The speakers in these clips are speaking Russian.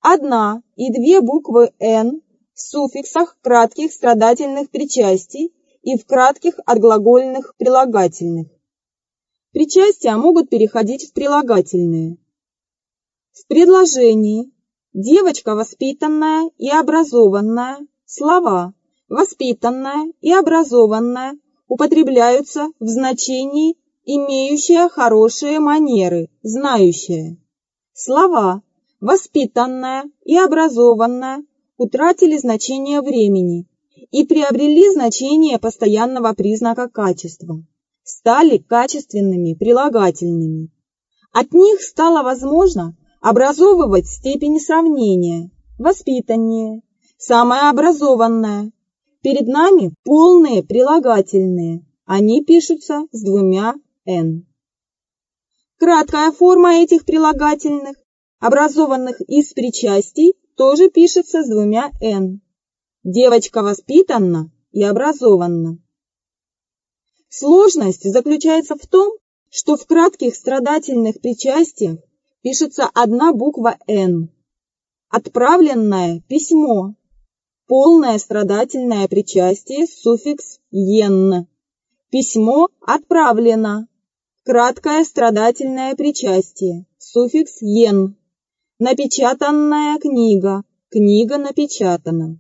одна и две буквы «н» в суффиксах кратких страдательных причастий и в кратких отглагольных прилагательных. Причастия могут переходить в прилагательные. В предложении «девочка воспитанная и образованная» слова «воспитанная» и «образованная» употребляются в значении «имеющая хорошие манеры», «знающая». Слова «воспитанная» и «образованная» утратили значение времени и приобрели значение постоянного признака качества, стали качественными прилагательными. От них стало возможно образовывать степени сравнения: воспитаннее, самое образованное. Перед нами полные прилагательные, они пишутся с двумя «н». Краткая форма этих прилагательных, образованных из причастий, тоже пишется с двумя «н». Девочка воспитанна и образованна. Сложность заключается в том, что в кратких страдательных причастиях пишется одна буква «н». Отправленное письмо. Полное страдательное причастие, суффикс «ен». Письмо отправлено. Краткое страдательное причастие, суффикс «ен». Напечатанная книга, книга напечатана.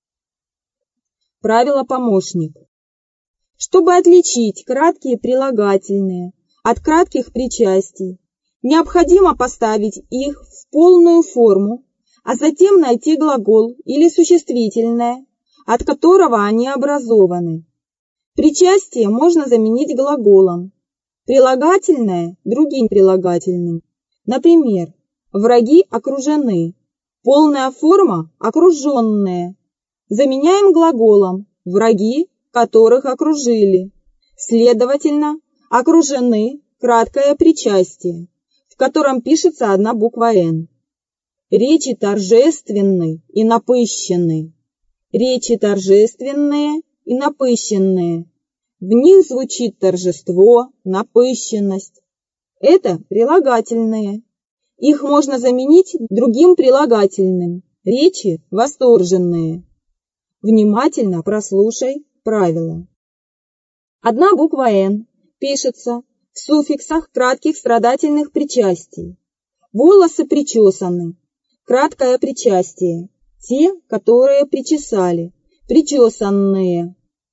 Правило-помощник. Чтобы отличить краткие прилагательные от кратких причастий, необходимо поставить их в полную форму, а затем найти глагол или существительное, от которого они образованы. Причастие можно заменить глаголом, прилагательное – другим прилагательным. Например, враги окружены, полная форма – окруженные. Заменяем глаголом враги, которых окружили. Следовательно, окружены – краткое причастие, в котором пишется одна буква «н». Речи торжественны и напыщенны. Речи торжественные и напыщенные. В них звучит торжество, напыщенность. Это прилагательные. Их можно заменить другим прилагательным. Речи восторженные. Внимательно прослушай правила. Одна буква «н» пишется в суффиксах кратких страдательных причастий. Волосы причесаны. Краткое причастие. Те, которые причесали. Причесанные.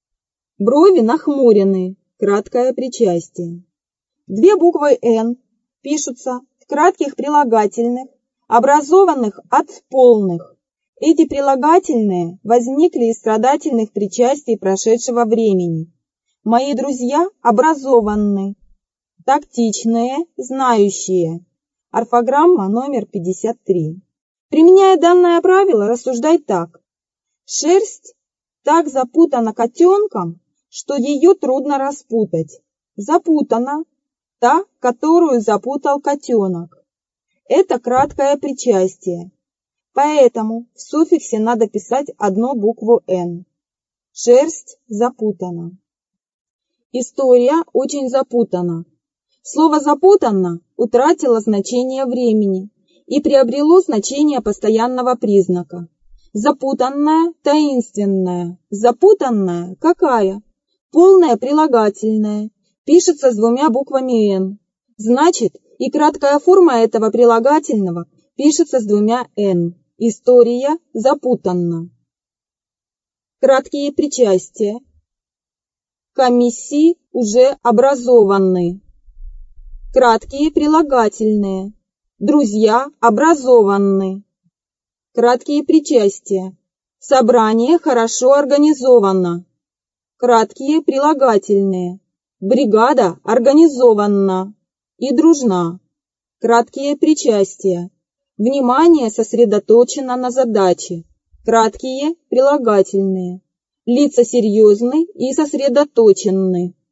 Брови нахмурены. Краткое причастие. Две буквы «н» пишутся в кратких прилагательных, образованных от полных. Эти прилагательные возникли из страдательных причастий прошедшего времени. Мои друзья образованны. Тактичные, знающие. Орфограмма номер 53. Применяя данное правило, рассуждай так. Шерсть так запутана котенком, что ее трудно распутать. Запутана та, которую запутал котенок. Это краткое причастие. Поэтому в суффиксе надо писать одну букву «н». Шерсть запутана. История очень запутана. Слово «запутанно» утратило значение времени и приобрело значение постоянного признака. Запутанная, таинственная. Запутанная какая? Полное прилагательное. Пишется с двумя буквами «н». Значит, и краткая форма этого прилагательного пишется с двумя «н». История запутанна. Краткие причастия. Комиссии уже образованы. Краткие прилагательные. Друзья образованы. Краткие причастия. Собрание хорошо организовано. Краткие прилагательные. Бригада организована и дружна. Краткие причастия. Внимание сосредоточено на задаче. Краткие прилагательные. Лица серьезны и сосредоточены.